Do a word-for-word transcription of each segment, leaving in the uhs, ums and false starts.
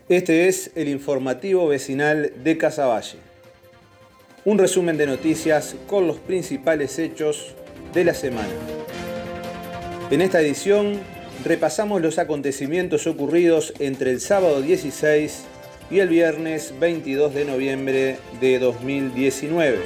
Este es el informativo vecinal de Casaballe. Un resumen de noticias con los principales hechos de la semana. En esta edición repasamos los acontecimientos ocurridos entre el sábado dieciséis y el viernes veintidós de noviembre de dos mil diecinueve.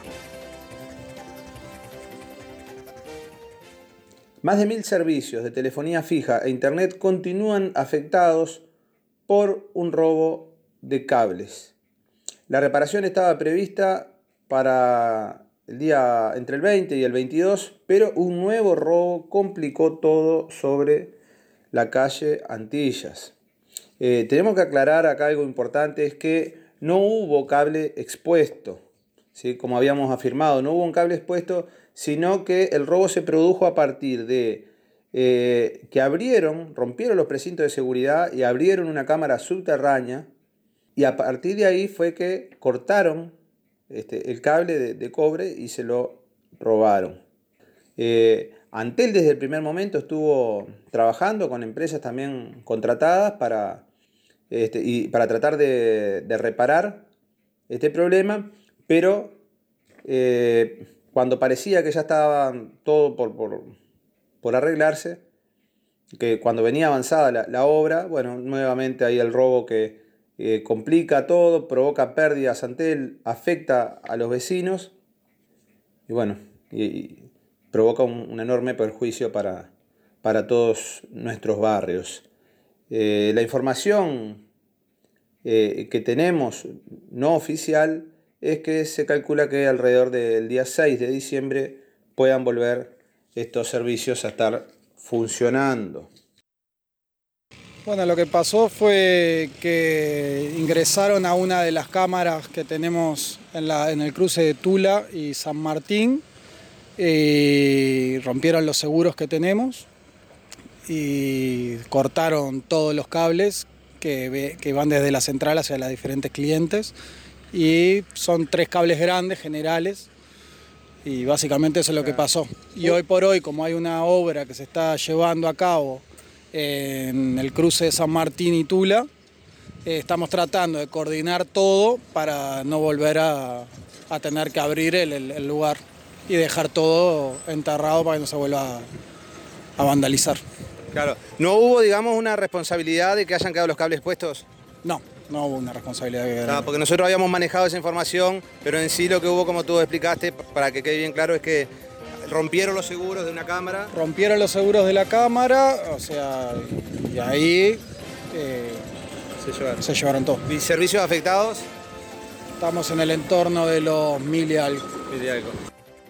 Más de mil servicios de telefonía fija e internet continúan afectados por un robo de cables. La reparación estaba prevista para el día entre el veinte y el veintidós, pero un nuevo robo complicó todo sobre la calle Antillas. Eh, tenemos que aclarar acá algo importante, es que no hubo cable expuesto, ¿sí? Como habíamos afirmado, no hubo un cable expuesto, sino que el robo se produjo a partir de eh, que abrieron, rompieron los precintos de seguridad y abrieron una cámara subterránea, y a partir de ahí fue que cortaron este, el cable de, de cobre y se lo robaron. Eh, Antel desde el primer momento estuvo trabajando con empresas también contratadas para, este, y para tratar de, de reparar este problema, pero eh, cuando parecía que ya estaba todo por, por, por arreglarse, que cuando venía avanzada la, la obra, bueno, nuevamente hay el robo que eh, complica todo, provoca pérdidas. Antel afecta a los vecinos y bueno, y, y provoca un, un enorme perjuicio para, para todos nuestros barrios. Eh, la información eh, que tenemos no oficial es que se calcula que alrededor del día seis de diciembre puedan volver estos servicios a estar funcionando. Bueno, lo que pasó fue que ingresaron a una de las cámaras que tenemos en, la, en el cruce de Tula y San Martín y rompieron los seguros que tenemos y cortaron todos los cables que, que van desde la central hacia las diferentes clientes, y son tres cables grandes generales y básicamente eso es lo que pasó. Y hoy por hoy, como hay una obra que se está llevando a cabo en el cruce de San Martín y Tula, eh, estamos tratando de coordinar todo para no volver a, a tener que abrir el, el, el lugar y dejar todo enterrado para que no se vuelva a, a vandalizar. Claro, ¿no hubo, digamos, una responsabilidad de que hayan quedado los cables puestos? No, no hubo una responsabilidad. Que... Claro, porque nosotros habíamos manejado esa información, pero en sí lo que hubo, como tú explicaste, para que quede bien claro, es que rompieron los seguros de una cámara. Rompieron los seguros de la cámara, o sea, y ahí eh, se, llevaron. se llevaron todo. ¿Y servicios afectados? Estamos en el entorno de los mil y algo. Mil y algo.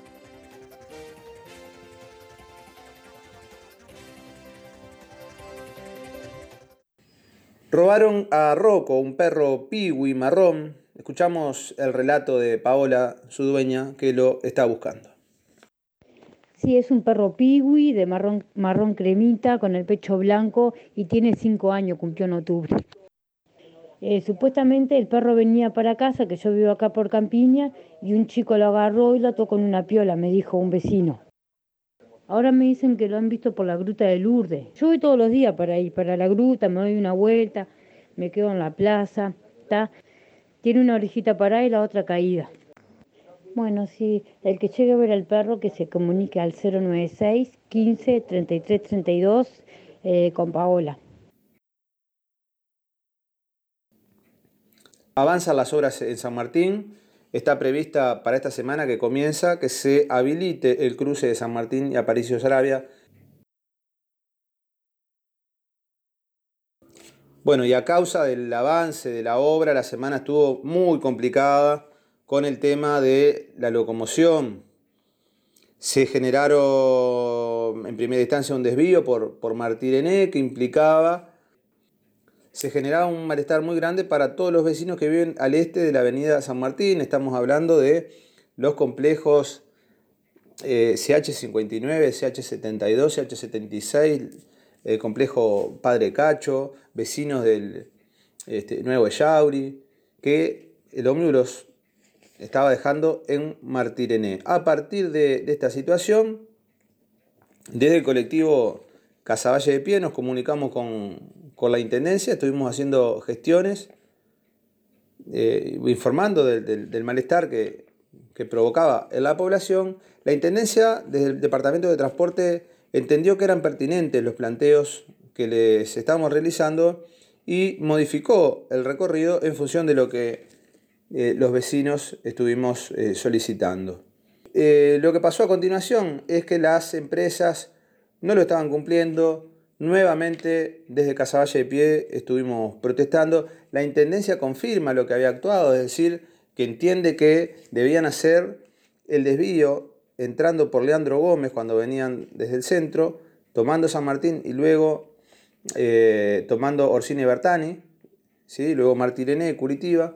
Robaron a Rocco, un perro pigui marrón. Escuchamos el relato de Paola, su dueña, que lo está buscando. Sí, es un perro pigui de marrón, marrón cremita con el pecho blanco y tiene cinco años, cumplió en octubre. Eh, supuestamente el perro venía para casa, que yo vivo acá por Campiña, y un chico lo agarró y lo ató con una piola, me dijo un vecino. Ahora me dicen que lo han visto por la gruta de Lourdes. Yo voy todos los días para ir para la gruta, me doy una vuelta, me quedo en la plaza, ¿tá? Tiene una orejita parada y la otra caída. Bueno, sí, el que llegue a ver al perro que se comunique al cero noventa y seis, quince, treinta y tres, treinta y dos eh, con Paola. Avanzan las obras en San Martín. Está prevista para esta semana que comienza que se habilite el cruce de San Martín y Aparicio Saravia. Bueno, y a causa del avance de la obra, la semana estuvo muy complicada con el tema de la locomoción. Se generaron en primera instancia un desvío por, por Martirené que implicaba... Se generaba un malestar muy grande para todos los vecinos que viven al este de la avenida San Martín. Estamos hablando de los complejos eh, C H cincuenta y nueve, C H setenta y dos, C H setenta y seis, el complejo Padre Cacho, vecinos del este, Nuevo Ellauri, que el ómnibus estaba dejando en Martirené. A partir de, de esta situación, desde el colectivo Casaballe de Pie nos comunicamos con, con la Intendencia, estuvimos haciendo gestiones, eh, informando del, del, del malestar que, que provocaba en la población. La Intendencia, desde el Departamento de Transporte, entendió que eran pertinentes los planteos que les estábamos realizando y modificó el recorrido en función de lo que eh, los vecinos estuvimos eh, solicitando. Eh, lo que pasó a continuación es que las empresas no lo estaban cumpliendo. Nuevamente desde Casaballe de Pie estuvimos protestando. La Intendencia confirma lo que había actuado, es decir, que entiende que debían hacer el desvío entrando por Leandro Gómez cuando venían desde el centro, tomando San Martín y luego eh, tomando Orsini Bertani, ¿sí? Luego Martirene, Curitiba.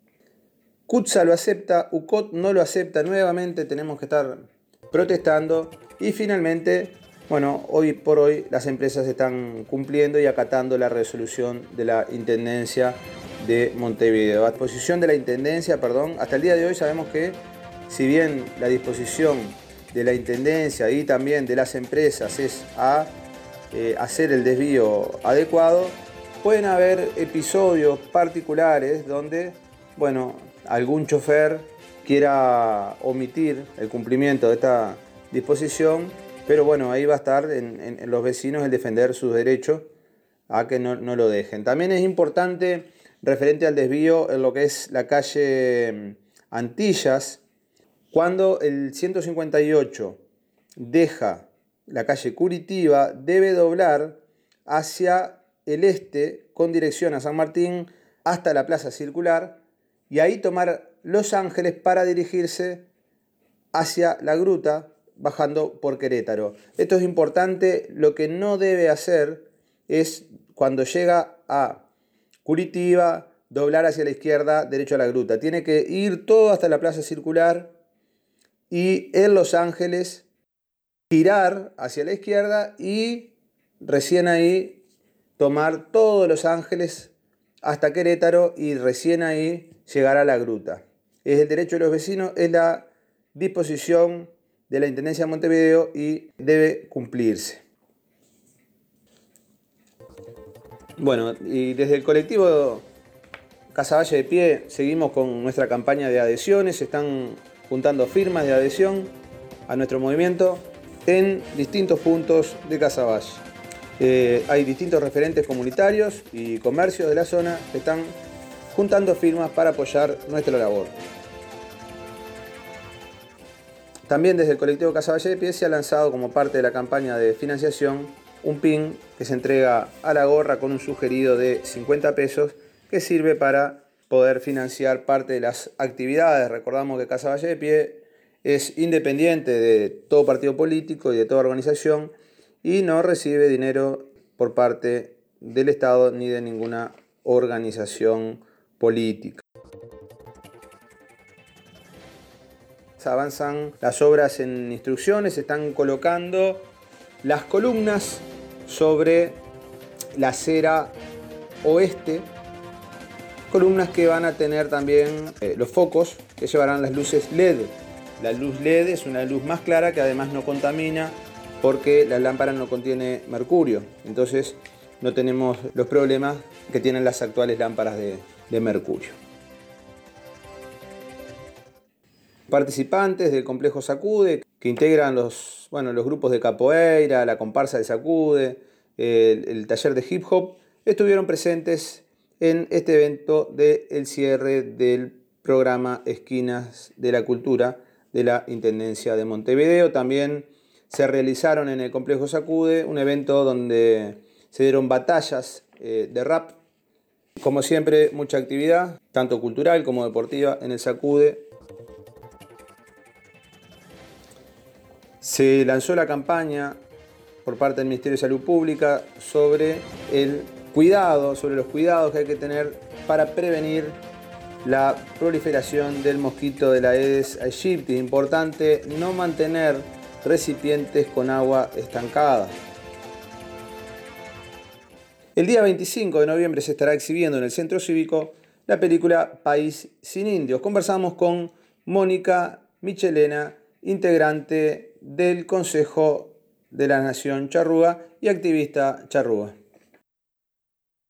CUTSA lo acepta, U C O T no lo acepta, nuevamente tenemos que estar protestando y finalmente, bueno, hoy por hoy las empresas están cumpliendo y acatando la resolución de la Intendencia de Montevideo. A disposición de la Intendencia, perdón, hasta el día de hoy sabemos que si bien la disposición de la Intendencia y también de las empresas es a eh, hacer el desvío adecuado, pueden haber episodios particulares donde, bueno, algún chofer quiera omitir el cumplimiento de esta disposición, pero bueno, ahí va a estar en, en, en los vecinos el defender sus derechos a que no, no lo dejen. También es importante, referente al desvío en lo que es la calle Antillas, cuando el ciento cincuenta y ocho deja la calle Curitiba, debe doblar hacia el este con dirección a San Martín hasta la Plaza Circular y ahí tomar Los Ángeles para dirigirse hacia la Gruta, bajando por Querétaro. Esto es importante. Lo que no debe hacer es, cuando llega a Curitiba, doblar hacia la izquierda, derecho a la Gruta. Tiene que ir todo hasta la Plaza Circular y en Los Ángeles girar hacia la izquierda y recién ahí tomar todo Los Ángeles hasta Querétaro y recién ahí llegar a la Gruta. Es el derecho de los vecinos, es la disposición de la Intendencia de Montevideo y debe cumplirse. Bueno, y desde el colectivo Casaballe de Pie seguimos con nuestra campaña de adhesiones. Se están juntando firmas de adhesión a nuestro movimiento en distintos puntos de Casaballe. Eh, hay distintos referentes comunitarios y comercios de la zona que están juntando firmas para apoyar nuestra labor. También desde el colectivo Casaballe de Pie se ha lanzado como parte de la campaña de financiación un pin que se entrega a la gorra con un sugerido de cincuenta pesos que sirve para poder financiar parte de las actividades. Recordamos que Casaballe de Pie es independiente de todo partido político y de toda organización y no recibe dinero por parte del Estado ni de ninguna organización política. Avanzan las obras en instrucciones, se están colocando las columnas sobre la acera oeste, columnas que van a tener también eh, los focos que llevarán las luces L E D. La luz L E D es una luz más clara que además no contamina porque la lámpara no contiene mercurio, entonces no tenemos los problemas que tienen las actuales lámparas de, de mercurio. Participantes del complejo Sacude, que integran los, bueno, los grupos de capoeira, la comparsa de Sacude, el, el taller de hip hop, estuvieron presentes en este evento del cierre del programa Esquinas de la Cultura de la Intendencia de Montevideo. También se realizaron en el complejo Sacude un evento donde se dieron batallas eh, de rap. Como siempre, mucha actividad, tanto cultural como deportiva, en el Sacude. Se lanzó la campaña por parte del Ministerio de Salud Pública sobre el cuidado, sobre los cuidados que hay que tener para prevenir la proliferación del mosquito de la Aedes aegypti. Importante no mantener recipientes con agua estancada. El día veinticinco de noviembre se estará exhibiendo en el Centro Cívico la película País sin Indios. Conversamos con Mónica Michelena, integrante del Consejo de la Nación Charrúa y activista charrúa.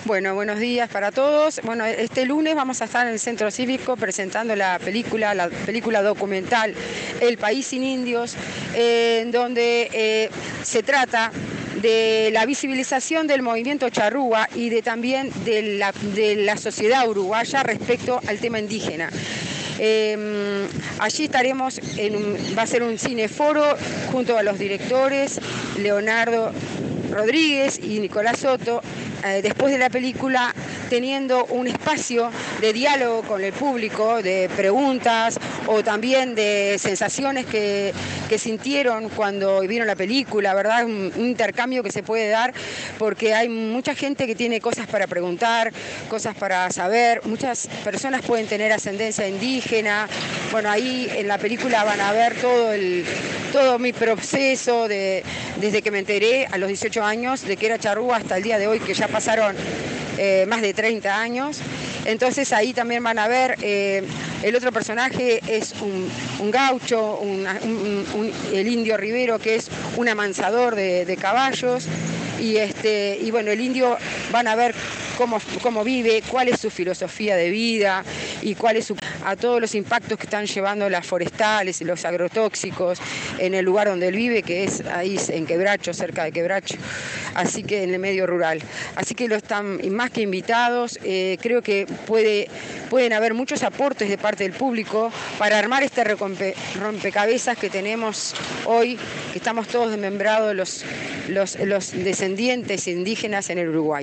Bueno, buenos días para todos. Bueno, este lunes vamos a estar en el Centro Cívico presentando la película, la película documental El País sin Indios, eh, en donde eh, se trata de la visibilización del movimiento charrúa y de también de la, de la sociedad uruguaya respecto al tema indígena. Eh, allí estaremos, en un, va a ser un cineforo junto a los directores Leonardo Rodríguez y Nicolás Soto, eh, después de la película, teniendo un espacio de diálogo con el público, de preguntas o también de sensaciones que, que sintieron cuando vieron la película, ¿verdad? Un, un intercambio que se puede dar porque hay mucha gente que tiene cosas para preguntar, cosas para saber, muchas personas pueden tener ascendencia indígena. Bueno, ahí en la película van a ver todo, el, todo mi proceso de, desde que me enteré a los dieciocho años de que era charrúa hasta el día de hoy, que ya pasaron eh, más de treinta años. Entonces ahí también van a ver, eh, el otro personaje es un, un gaucho, un, un, un, el indio Rivero, que es un amansador de, de caballos. Y, este, y bueno, el indio van a ver cómo, cómo vive, cuál es su filosofía de vida y cuál es su, a todos los impactos que están llevando las forestales y los agrotóxicos en el lugar donde él vive, que es ahí en Quebracho, cerca de Quebracho, así que en el medio rural. Así que lo están más que invitados, eh, creo que puede, pueden haber muchos aportes de parte del público para armar este rompe, rompecabezas que tenemos hoy, que estamos todos desmembrados los, los, los descendientes indígenas en el Uruguay.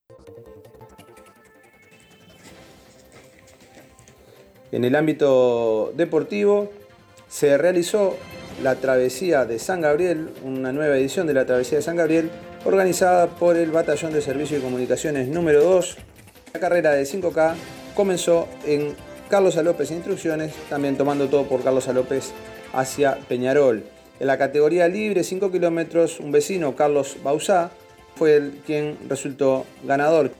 En el ámbito deportivo se realizó la Travesía de San Gabriel, una nueva edición de la Travesía de San Gabriel, organizada por el Batallón de Servicio y Comunicaciones número dos. La carrera de cinco K comenzó en Carlos Alópez Instrucciones, también tomando todo por Carlos Alópez hacia Peñarol. En la categoría libre, cinco kilómetros, un vecino, Carlos Bauzá, fue el quien resultó ganador.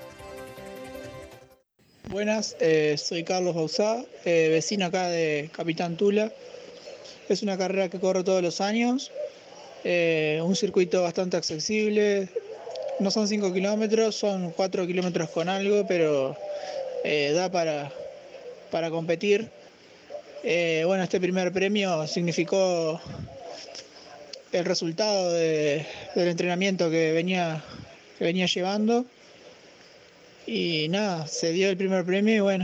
Buenas, eh, soy Carlos Bauzá, eh, vecino acá de Capitán Tula. Es una carrera que corro todos los años, eh, un circuito bastante accesible. No son cinco kilómetros, son cuatro kilómetros con algo, pero eh, da para, para competir. Eh, bueno, este primer premio significó el resultado de, del entrenamiento que venía, que venía llevando. Y nada, se dio el primer premio y bueno,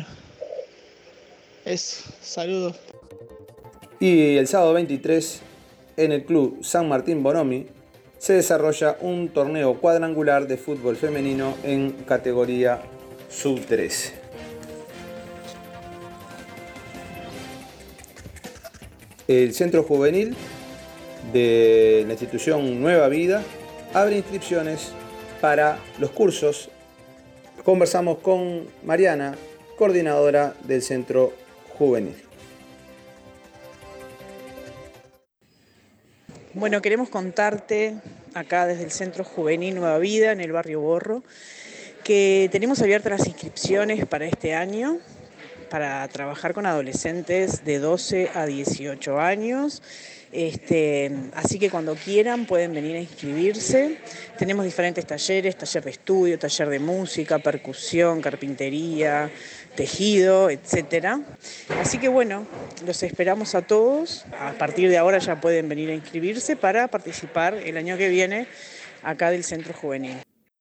es saludos. Y el sábado veintitrés, en el Club San Martín Bonomi, se desarrolla un torneo cuadrangular de fútbol femenino en categoría sub trece. El Centro Juvenil de la institución Nueva Vida abre inscripciones para los cursos. Conversamos con Mariana, coordinadora del Centro Juvenil. Bueno, queremos contarte acá desde el Centro Juvenil Nueva Vida, en el barrio Borro, que tenemos abiertas las inscripciones para este año, para trabajar con adolescentes de doce a dieciocho años. Este, así que cuando quieran pueden venir a inscribirse. Tenemos diferentes talleres, taller de estudio, taller de música, percusión, carpintería, tejido, etcétera. Así que bueno, los esperamos a todos. A partir de ahora ya pueden venir a inscribirse para participar el año que viene acá del Centro Juvenil.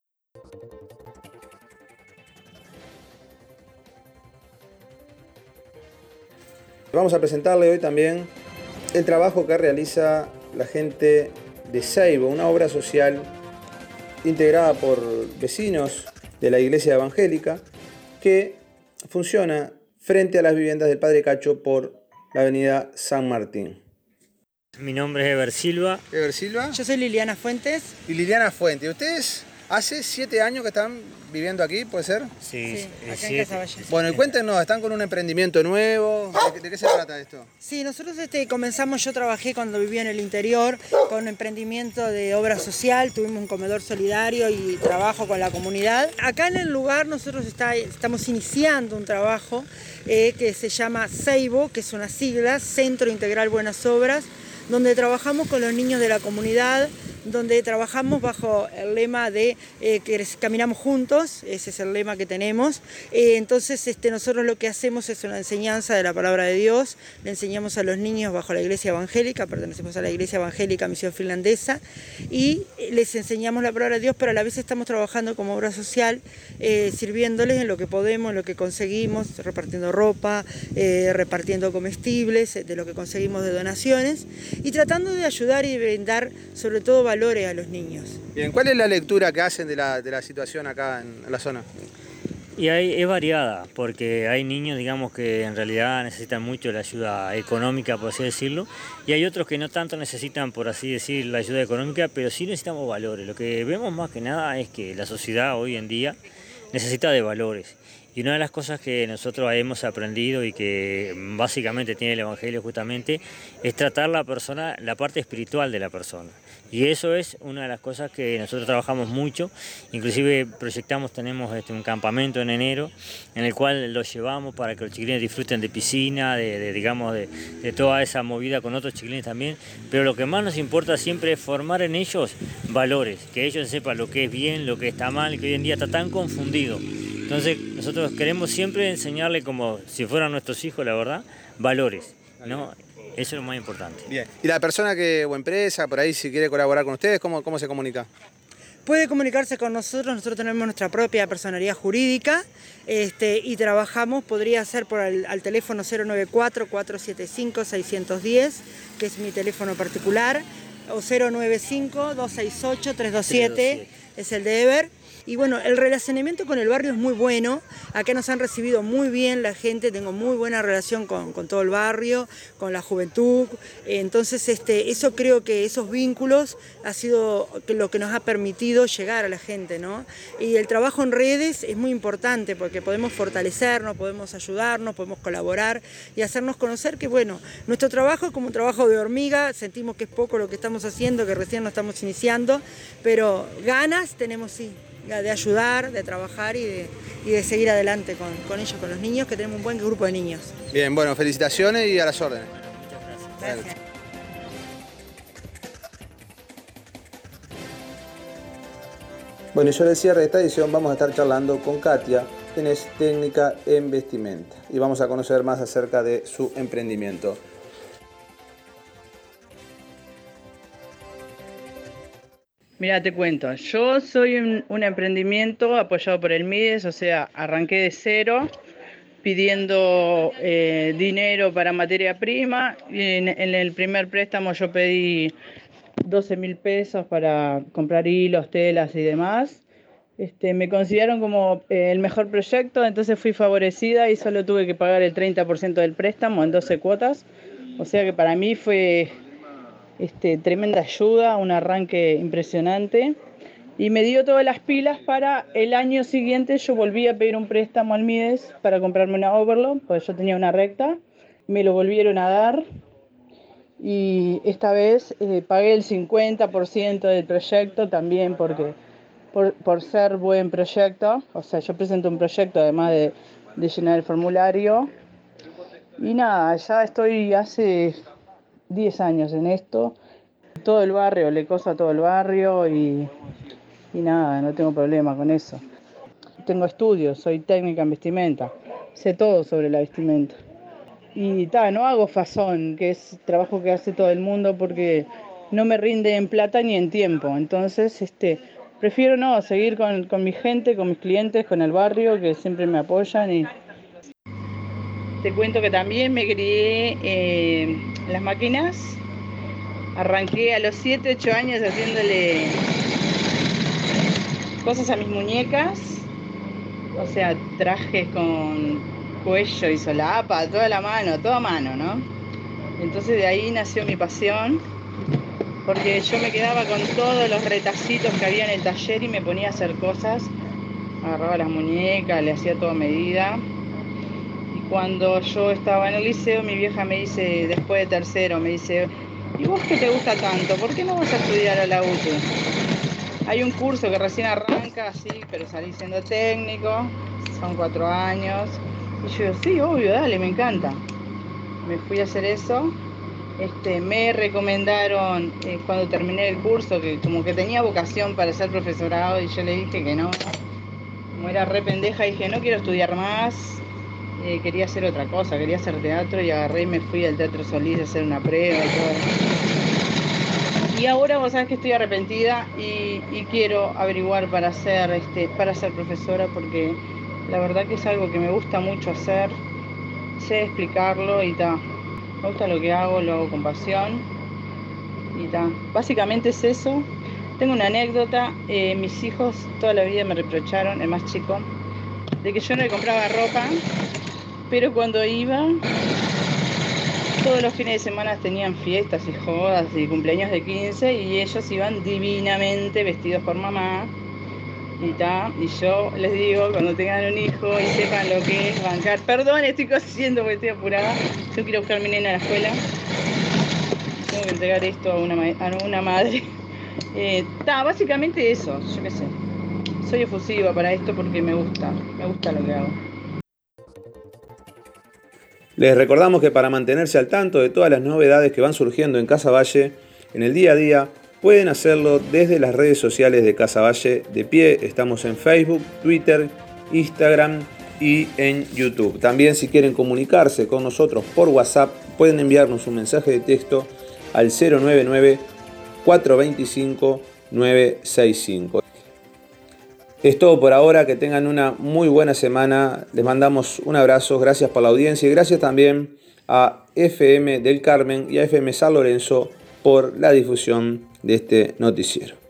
Vamos a presentarle hoy también el trabajo que realiza la gente de Seibo, una obra social integrada por vecinos de la iglesia evangélica que funciona frente a las viviendas del Padre Cacho por la avenida San Martín. Mi nombre es Eber Silva. Eber Silva. Yo soy Liliana Fuentes. Y Liliana Fuentes. ¿Ustedes hace siete años que están viviendo aquí, puede ser? Sí, Sí, acá sí. en Casa Valle. Bueno, y cuéntenos, ¿están con un emprendimiento nuevo? ¿De, de qué se trata esto? Sí, nosotros este, comenzamos, yo trabajé cuando vivía en el interior con un emprendimiento de obra social, tuvimos un comedor solidario y trabajo con la comunidad. Acá en el lugar nosotros está, estamos iniciando un trabajo eh, que se llama Seibo, que es una sigla, Centro Integral Buenas Obras, donde trabajamos con los niños de la comunidad donde trabajamos bajo el lema de eh, que caminamos juntos, ese es el lema que tenemos. Eh, entonces este, nosotros lo que hacemos es una enseñanza de la palabra de Dios, le enseñamos a los niños bajo la iglesia evangélica, pertenecemos a la iglesia evangélica Misión Finlandesa, y les enseñamos la palabra de Dios, pero a la vez estamos trabajando como obra social, eh, sirviéndoles en lo que podemos, en lo que conseguimos, repartiendo ropa, eh, repartiendo comestibles, de lo que conseguimos de donaciones, y tratando de ayudar y brindar sobre todo valores a los niños. Bien, ¿cuál es la lectura que hacen de la, de la situación acá en, en la zona? Y hay, es variada, porque hay niños, digamos, que en realidad necesitan mucho la ayuda económica, por así decirlo, y hay otros que no tanto necesitan, por así decir, la ayuda económica, pero sí necesitamos valores. Lo que vemos más que nada es que la sociedad hoy en día necesita de valores. Y una de las cosas que nosotros hemos aprendido y que básicamente tiene el Evangelio justamente es tratar la persona, la parte espiritual de la persona. Y eso es una de las cosas que nosotros trabajamos mucho, inclusive proyectamos, tenemos este, un campamento en enero en el cual los llevamos para que los chiquilines disfruten de piscina, de, de digamos, de, de toda esa movida con otros chiquilines también, pero lo que más nos importa siempre es formar en ellos valores, que ellos sepan lo que es bien, lo que está mal, que hoy en día está tan confundido. Entonces nosotros queremos siempre enseñarle como si fueran nuestros hijos, la verdad, valores, ¿no? Eso es lo más importante. Bien. ¿Y la persona que, o empresa, por ahí, si quiere colaborar con ustedes, cómo, cómo se comunica? Puede comunicarse con nosotros, nosotros tenemos nuestra propia personería jurídica este, y trabajamos, podría ser por el, al teléfono cero nueve cuatro, cuatro siete cinco, seis uno cero, que es mi teléfono particular, o cero nueve cinco, dos seis ocho, tres dos siete, es el de Ever. Y bueno, el relacionamiento con el barrio es muy bueno, acá nos han recibido muy bien la gente, tengo muy buena relación con, con todo el barrio, con la juventud, entonces este, eso creo que esos vínculos ha sido lo que nos ha permitido llegar a la gente, ¿no? Y el trabajo en redes es muy importante porque podemos fortalecernos, podemos ayudarnos, podemos colaborar y hacernos conocer que bueno, nuestro trabajo es como un trabajo de hormiga, sentimos que es poco lo que estamos haciendo, que recién nos estamos iniciando, pero ganas tenemos sí. De ayudar, de trabajar y de, y de seguir adelante con, con ellos, con los niños, que tenemos un buen grupo de niños. Bien, bueno, felicitaciones y a las órdenes. Muchas gracias. Gracias. Bueno, y sobre el cierre de esta edición vamos a estar charlando con Katia, quien es técnica en vestimenta, y vamos a conocer más acerca de su emprendimiento. Mira, te cuento, yo soy un, un emprendimiento apoyado por el MIDES, o sea, arranqué de cero pidiendo eh, dinero para materia prima y en, en el primer préstamo yo pedí doce mil pesos para comprar hilos, telas y demás. Este, me consideraron como eh, el mejor proyecto, entonces fui favorecida y solo tuve que pagar el treinta por ciento del préstamo en doce cuotas, o sea que para mí fue... Este, tremenda ayuda, un arranque impresionante y me dio todas las pilas para el año siguiente. Yo volví a pedir un préstamo al MIDES para comprarme una Overlock, porque yo tenía una recta, me lo volvieron a dar y esta vez eh, pagué el cincuenta por ciento del proyecto también porque por, por ser buen proyecto, o sea, yo presento un proyecto además de, de llenar el formulario y nada, ya estoy hace diez años en esto, todo el barrio, le coso a todo el barrio y, y nada, no tengo problema con eso. Tengo estudios, soy técnica en vestimenta, sé todo sobre la vestimenta. Y ta, no hago fazón, que es trabajo que hace todo el mundo porque no me rinde en plata ni en tiempo. Entonces, este, prefiero no, seguir con, con mi gente, con mis clientes, con el barrio, que siempre me apoyan y... Te cuento que también me crié eh, las máquinas, arranqué a los siete, ocho años haciéndole cosas a mis muñecas, o sea, trajes con cuello y solapa, toda la mano, toda mano, ¿no? Entonces de ahí nació mi pasión, porque yo me quedaba con todos los retacitos que había en el taller y me ponía a hacer cosas, agarraba las muñecas, le hacía todo a medida. Cuando yo estaba en el liceo, mi vieja me dice, después de tercero, me dice, ¿y vos qué te gusta tanto? ¿Por qué no vas a estudiar a la U T U? Hay un curso que recién arranca, sí, pero salí siendo técnico, son cuatro años. Y yo digo, sí, obvio, dale, me encanta. Me fui a hacer eso Este, me recomendaron eh, cuando terminé el curso que como que tenía vocación para ser profesorado y yo le dije que no. Como era re pendeja, dije no quiero estudiar más, eh, quería hacer otra cosa, quería hacer teatro y agarré y me fui al Teatro Solís a hacer una prueba y todo. Y ahora vos sabés que estoy arrepentida y, y quiero averiguar para ser, este, para ser profesora porque la verdad que es algo que me gusta mucho hacer, sé explicarlo y ta. Me gusta lo que hago, lo hago con pasión y ta. Básicamente es eso. Tengo una anécdota, eh, mis hijos toda la vida me reprocharon, el más chico, de que yo no le compraba ropa, pero cuando iba, todos los fines de semana tenían fiestas y jodas y cumpleaños de quince y ellos iban divinamente vestidos por mamá y ta. Y yo les digo, cuando tengan un hijo y sepan lo que es bancar, perdón, estoy cosiendo porque estoy apurada, yo quiero buscar a mi nena a la escuela, tengo que entregar esto a una, a una madre. Eh, ta, básicamente eso, yo qué sé. Soy efusiva para esto porque me gusta, me gusta lo que hago. Les recordamos que para mantenerse al tanto de todas las novedades que van surgiendo en Casaballe en el día a día, pueden hacerlo desde las redes sociales de Casaballe de pie. Estamos en Facebook, Twitter, Instagram y en YouTube. También si quieren comunicarse con nosotros por WhatsApp, pueden enviarnos un mensaje de texto al cero nueve nueve, cuatro dos cinco, nueve seis cinco. Es todo por ahora, que tengan una muy buena semana, les mandamos un abrazo, gracias por la audiencia y gracias también a F M del Carmen y a F M San Lorenzo por la difusión de este noticiero.